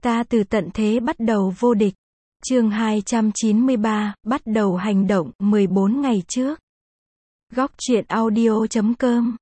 Ta từ tận thế bắt đầu vô địch. Chương 293, bắt đầu hành động, 14 ngày trước. Góc truyện audio.com.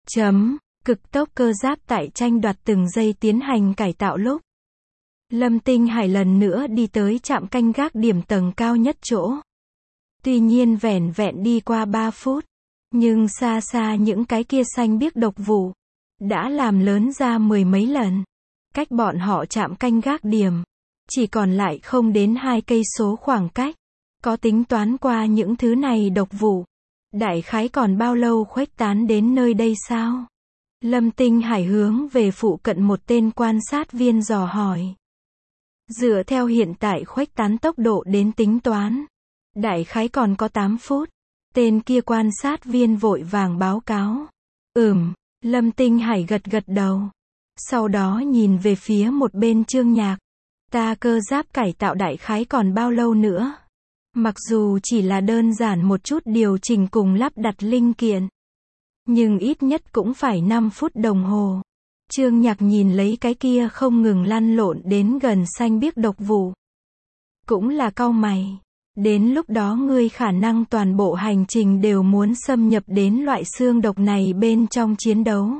Cực tốc cơ giáp tại tranh đoạt từng giây tiến hành cải tạo lúc. Lâm Tinh Hải lần nữa đi tới trạm canh gác điểm tầng cao nhất chỗ. Tuy nhiên vẻn vẹn đi qua 3 phút. Nhưng xa xa những cái kia xanh biếc độc vụ. Đã làm lớn ra mười mấy lần. Cách bọn họ trạm canh gác điểm. Chỉ còn lại không đến 2 cây số khoảng cách. Có tính toán qua những thứ này độc vụ. Đại khái còn bao lâu khuếch tán đến nơi đây sao? Lâm Tinh Hải hướng về phụ cận một tên quan sát viên dò hỏi. Dựa theo hiện tại khuếch tán tốc độ đến tính toán. Đại khái còn có 8 phút. Tên kia quan sát viên vội vàng báo cáo. Lâm Tinh Hải gật gật đầu. Sau đó nhìn về phía một bên Trương Nhạc. Ta cơ giáp cải tạo đại khái còn bao lâu nữa? Mặc dù chỉ là đơn giản một chút điều chỉnh cùng lắp đặt linh kiện. Nhưng ít nhất cũng phải 5 phút đồng hồ. Trương Nhạc nhìn lấy cái kia không ngừng lăn lộn đến gần xanh biếc độc vụ. Cũng là cau mày. Đến lúc đó ngươi khả năng toàn bộ hành trình đều muốn xâm nhập đến loại xương độc này bên trong chiến đấu.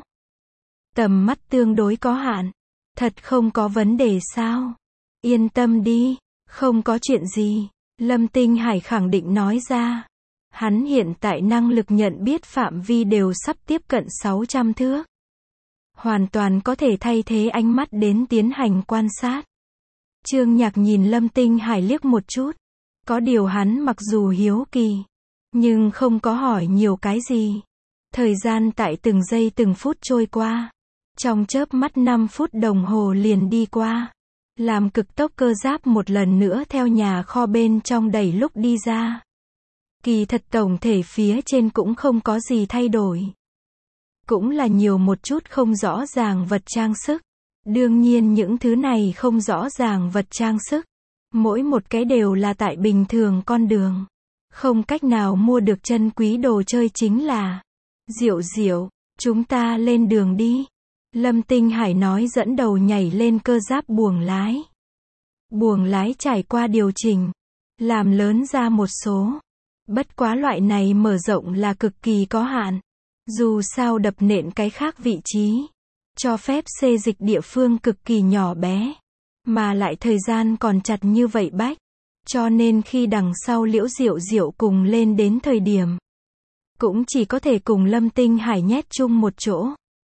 Tầm mắt tương đối có hạn. Thật không có vấn đề sao? Yên tâm đi, không có chuyện gì. Lâm Tinh Hải khẳng định nói ra. Hắn hiện tại năng lực nhận biết phạm vi đều sắp tiếp cận 600 thước. Hoàn toàn có thể thay thế ánh mắt đến tiến hành quan sát. Trương Nhạc nhìn Lâm Tinh Hải liếc một chút. Có điều hắn mặc dù hiếu kỳ, nhưng không có hỏi nhiều cái gì. Thời gian tại từng giây từng phút trôi qua. Trong chớp mắt 5 phút đồng hồ liền đi qua. Làm cực tốc cơ giáp một lần nữa theo nhà kho bên trong đẩy lúc đi ra. Kỳ thật tổng thể phía trên cũng không có gì thay đổi. Cũng là nhiều một chút không rõ ràng vật trang sức. Đương nhiên những thứ này không rõ ràng vật trang sức. Mỗi một cái đều là tại bình thường con đường. Không cách nào mua được chân quý đồ chơi chính là. Diệu diệu, chúng ta lên đường đi. Lâm Tinh Hải nói dẫn đầu nhảy lên cơ giáp buồng lái. Buồng lái trải qua điều chỉnh. Làm lớn ra một số. Bất quá loại này mở rộng là cực kỳ có hạn. Dù sao đập nện cái khác vị trí. Cho phép xê dịch địa phương cực kỳ nhỏ bé. Mà lại thời gian còn chặt như vậy bách. Cho nên khi đằng sau Liễu Diệu Diệu cùng lên đến thời điểm. Cũng chỉ có thể cùng Lâm Tinh Hải nhét chung một chỗ.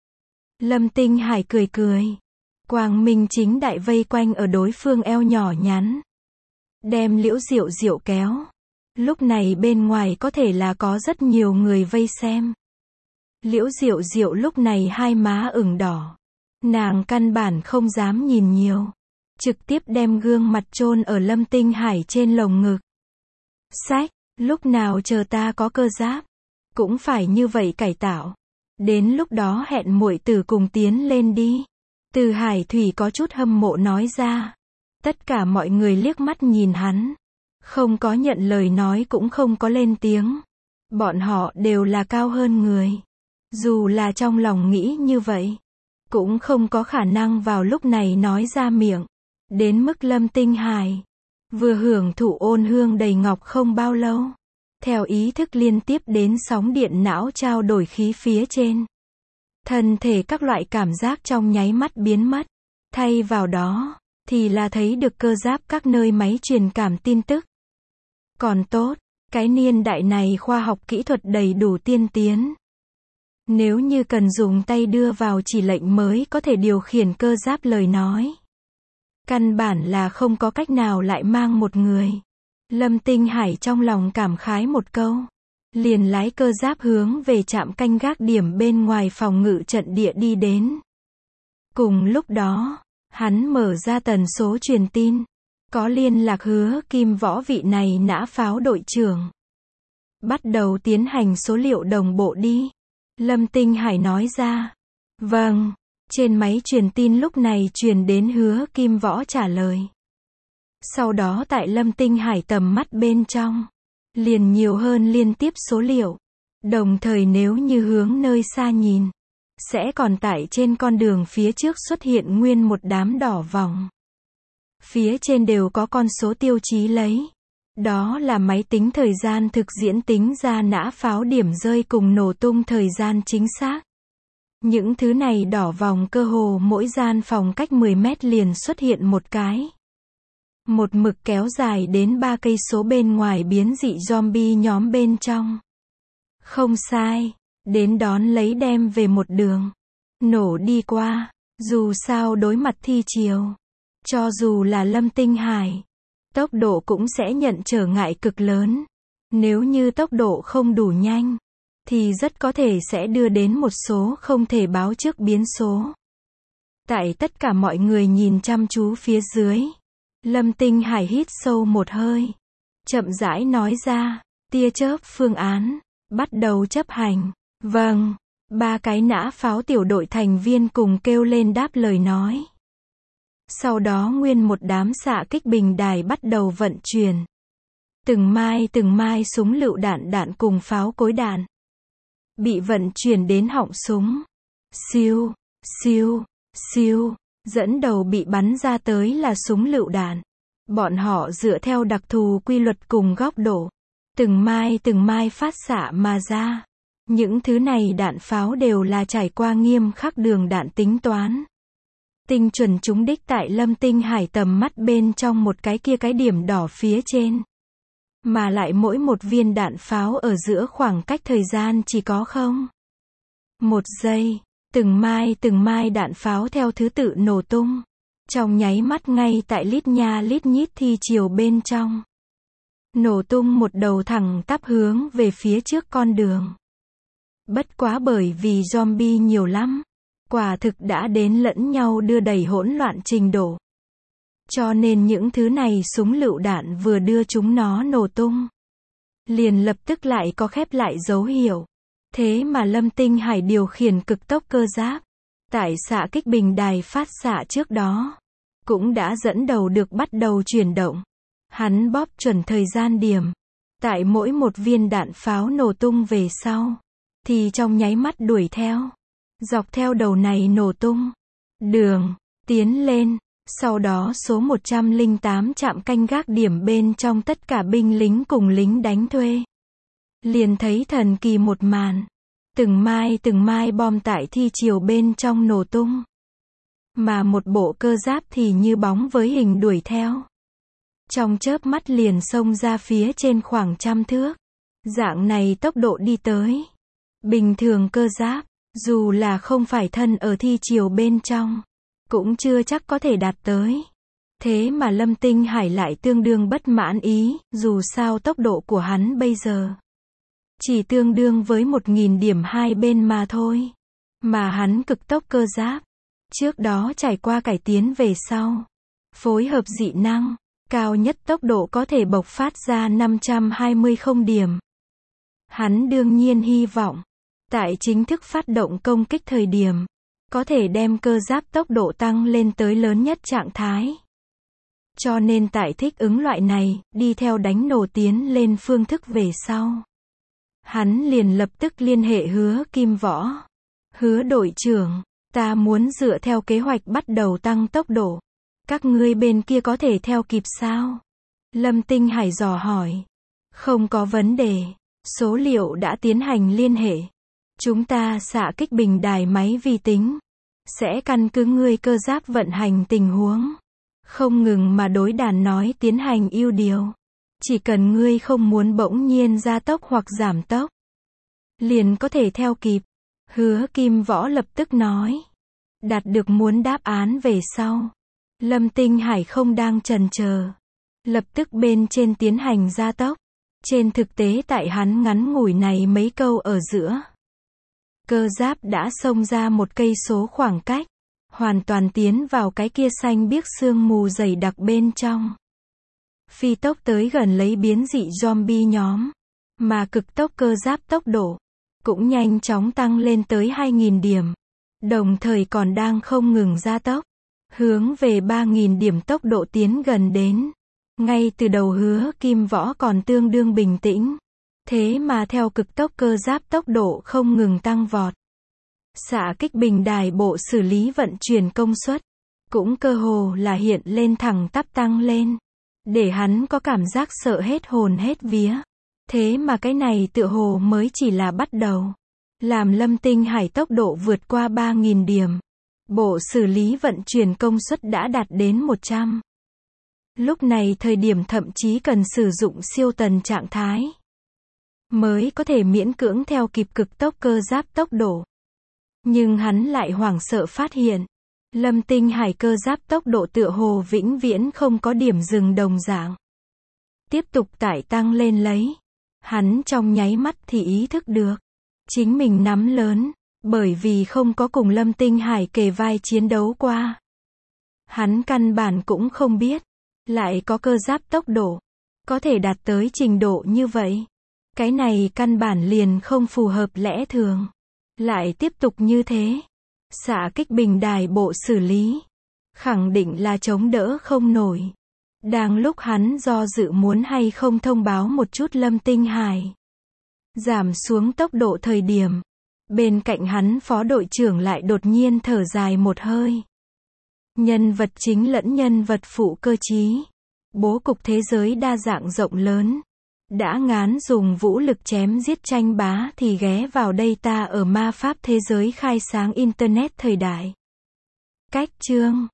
Lâm Tinh Hải cười cười. Quang minh chính đại vây quanh ở đối phương eo nhỏ nhắn. Đem Liễu Diệu Diệu kéo. Lúc này bên ngoài có thể là có rất nhiều người vây xem. Liễu Diệu Diệu lúc này hai má ửng đỏ. Nàng căn bản không dám nhìn nhiều. Trực tiếp đem gương mặt chôn ở Lâm Tinh Hải trên lồng ngực. Sách, lúc nào chờ ta có cơ giáp. Cũng phải như vậy cải tạo. Đến lúc đó hẹn muội tử cùng tiến lên đi. Từ Hải Thủy có chút hâm mộ nói ra. Tất cả mọi người liếc mắt nhìn hắn. Không có nhận lời nói cũng không có lên tiếng. Bọn họ đều là cao hơn người. Dù là trong lòng nghĩ như vậy. Cũng không có khả năng vào lúc này nói ra miệng. Đến mức Lâm Tinh Hải. Vừa hưởng thụ ôn hương đầy ngọc không bao lâu. Theo ý thức liên tiếp đến sóng điện não trao đổi khí phía trên. Thân thể các loại cảm giác trong nháy mắt biến mất. Thay vào đó, thì là thấy được cơ giáp các nơi máy truyền cảm tin tức. Còn tốt, cái niên đại này khoa học kỹ thuật đầy đủ tiên tiến. Nếu như cần dùng tay đưa vào chỉ lệnh mới có thể điều khiển cơ giáp lời nói. Căn bản là không có cách nào lại mang một người. Lâm Tinh Hải trong lòng cảm khái một câu. Liền lái cơ giáp hướng về trạm canh gác điểm bên ngoài phòng ngự trận địa đi đến. Cùng lúc đó, hắn mở ra tần số truyền tin. Có liên lạc Hứa Kim Võ vị này nã pháo đội trưởng. Bắt đầu tiến hành số liệu đồng bộ đi. Lâm Tinh Hải nói ra. Vâng. Trên máy truyền tin lúc này truyền đến Hứa Kim Võ trả lời. Sau đó tại Lâm Tinh Hải tầm mắt bên trong. Liền nhiều hơn liên tiếp số liệu. Đồng thời nếu như hướng nơi xa nhìn. Sẽ còn tại trên con đường phía trước xuất hiện nguyên một đám đỏ vòng. Phía trên đều có con số tiêu chí lấy. Đó là máy tính thời gian thực diễn tính ra nã pháo điểm rơi cùng nổ tung thời gian chính xác. Những thứ này đỏ vòng cơ hồ mỗi gian phòng cách 10 mét liền xuất hiện một cái. Một mực kéo dài đến 3 cây số bên ngoài biến dị zombie nhóm bên trong. Không sai, đến đón lấy đem về một đường. Nổ đi qua, dù sao đối mặt thi chiều. Cho dù là Lâm Tinh Hải, tốc độ cũng sẽ nhận trở ngại cực lớn. Nếu như tốc độ không đủ nhanh, thì rất có thể sẽ đưa đến một số không thể báo trước biến số. Tại tất cả mọi người nhìn chăm chú phía dưới, Lâm Tinh Hải hít sâu một hơi, chậm rãi nói ra, tia chớp phương án, bắt đầu chấp hành. Vâng, 3 cái nã pháo tiểu đội thành viên cùng kêu lên đáp lời nói. Sau đó nguyên một đám xạ kích bình đài bắt đầu vận chuyển. Từng mai súng lựu đạn cùng pháo cối đạn bị vận chuyển đến họng súng. Siêu, siêu, siêu, dẫn đầu bị bắn ra tới là súng lựu đạn. Bọn họ dựa theo đặc thù quy luật cùng góc độ, từng mai phát xạ mà ra. Những thứ này đạn pháo đều là trải qua nghiêm khắc đường đạn tính toán. Tinh chuẩn trúng đích tại Lâm Tinh Hải tầm mắt bên trong một cái kia cái điểm đỏ phía trên. Mà lại mỗi một viên đạn pháo ở giữa khoảng cách thời gian chỉ có 1 giây. Từng mai đạn pháo theo thứ tự nổ tung. Trong nháy mắt ngay tại lít nha lít nhít thi chiều bên trong. Nổ tung một đầu thẳng tắp hướng về phía trước con đường. Bất quá bởi vì zombie nhiều lắm. Quả thực đã đến lẫn nhau đưa đẩy hỗn loạn trình độ. Cho nên những thứ này súng lựu đạn vừa đưa chúng nó nổ tung, liền lập tức lại có khép lại dấu hiệu. Thế mà Lâm Tinh Hải điều khiển cực tốc cơ giáp, tại xạ kích bình đài phát xạ trước đó, cũng đã dẫn đầu được bắt đầu chuyển động. Hắn bóp chuẩn thời gian điểm. Tại mỗi một viên đạn pháo nổ tung về sau, thì trong nháy mắt đuổi theo. Dọc theo đầu này nổ tung đường, tiến lên. Sau đó số 108 trạm canh gác điểm bên trong tất cả binh lính cùng lính đánh thuê. Liền thấy thần kỳ một màn. Từng mai bom tại thi chiều bên trong nổ tung. Mà một bộ cơ giáp thì như bóng với hình đuổi theo. Trong chớp mắt liền xông ra phía trên khoảng 100 thước. Dạng này tốc độ đi tới. Bình thường cơ giáp, dù là không phải thân ở thi chiều bên trong, cũng chưa chắc có thể đạt tới. Thế mà Lâm Tinh Hải lại tương đương bất mãn ý, dù sao tốc độ của hắn bây giờ chỉ tương đương với 1000 điểm hai bên mà thôi. Mà hắn cực tốc cơ giáp, trước đó trải qua cải tiến về sau, phối hợp dị năng, cao nhất tốc độ có thể bộc phát ra 520 điểm. Hắn đương nhiên hy vọng, tại chính thức phát động công kích thời điểm, có thể đem cơ giáp tốc độ tăng lên tới lớn nhất trạng thái. Cho nên tại thích ứng loại này, đi theo đánh nổ tiến lên phương thức về sau. Hắn liền lập tức liên hệ Hứa Kim Võ. Hứa đội trưởng, ta muốn dựa theo kế hoạch bắt đầu tăng tốc độ. Các ngươi bên kia có thể theo kịp sao? Lâm Tinh Hải dò hỏi. Không có vấn đề. Số liệu đã tiến hành liên hệ. Chúng ta xạ kích bình đài máy vi tính. Sẽ căn cứ ngươi cơ giáp vận hành tình huống. Không ngừng mà đối đàn nói tiến hành ưu điều. Chỉ cần ngươi không muốn bỗng nhiên gia tốc hoặc giảm tốc, liền có thể theo kịp. Hứa Kim Võ lập tức nói. Đạt được muốn đáp án về sau. Lâm Tinh Hải không đang chần chờ. Lập tức bên trên tiến hành gia tốc. Trên thực tế tại hắn ngắn ngủi này mấy câu ở giữa, cơ giáp đã xông ra 1 cây số khoảng cách, hoàn toàn tiến vào cái kia xanh biếc sương mù dày đặc bên trong. Phi tốc tới gần lấy biến dị zombie nhóm, mà cực tốc cơ giáp tốc độ cũng nhanh chóng tăng lên tới 2000 điểm, đồng thời còn đang không ngừng gia tốc, hướng về 3000 điểm tốc độ tiến gần đến. Ngay từ đầu Hứa Kim Võ còn tương đương bình tĩnh. Thế mà theo cực tốc cơ giáp tốc độ không ngừng tăng vọt. Xạ kích bình đài bộ xử lý vận chuyển công suất cũng cơ hồ là hiện lên thẳng tắp tăng lên, để hắn có cảm giác sợ hết hồn hết vía. Thế mà cái này tựa hồ mới chỉ là bắt đầu. Làm Lâm Tinh Hải tốc độ vượt qua 3.000 điểm. Bộ xử lý vận chuyển công suất đã đạt đến 100. Lúc này thời điểm thậm chí cần sử dụng siêu tần trạng thái, mới có thể miễn cưỡng theo kịp cực tốc cơ giáp tốc độ. Nhưng hắn lại hoảng sợ phát hiện, Lâm Tinh Hải cơ giáp tốc độ tựa hồ vĩnh viễn không có điểm dừng đồng dạng. Tiếp tục tải tăng lên lấy. Hắn trong nháy mắt thì ý thức được, chính mình nắm lớn, bởi vì không có cùng Lâm Tinh Hải kề vai chiến đấu qua. Hắn căn bản cũng không biết, lại có cơ giáp tốc độ, có thể đạt tới trình độ như vậy. Cái này căn bản liền không phù hợp lẽ thường. Lại tiếp tục như thế, xạ kích bình đài bộ xử lý, khẳng định là chống đỡ không nổi. Đang lúc hắn do dự muốn hay không thông báo một chút Lâm Tinh Hải giảm xuống tốc độ thời điểm, bên cạnh hắn phó đội trưởng lại đột nhiên thở dài một hơi. Nhân vật chính lẫn nhân vật phụ cơ trí, bố cục thế giới đa dạng rộng lớn, đã ngán dùng vũ lực chém giết tranh bá thì ghé vào đây ta ở ma pháp thế giới khai sáng internet thời đại. Cách chương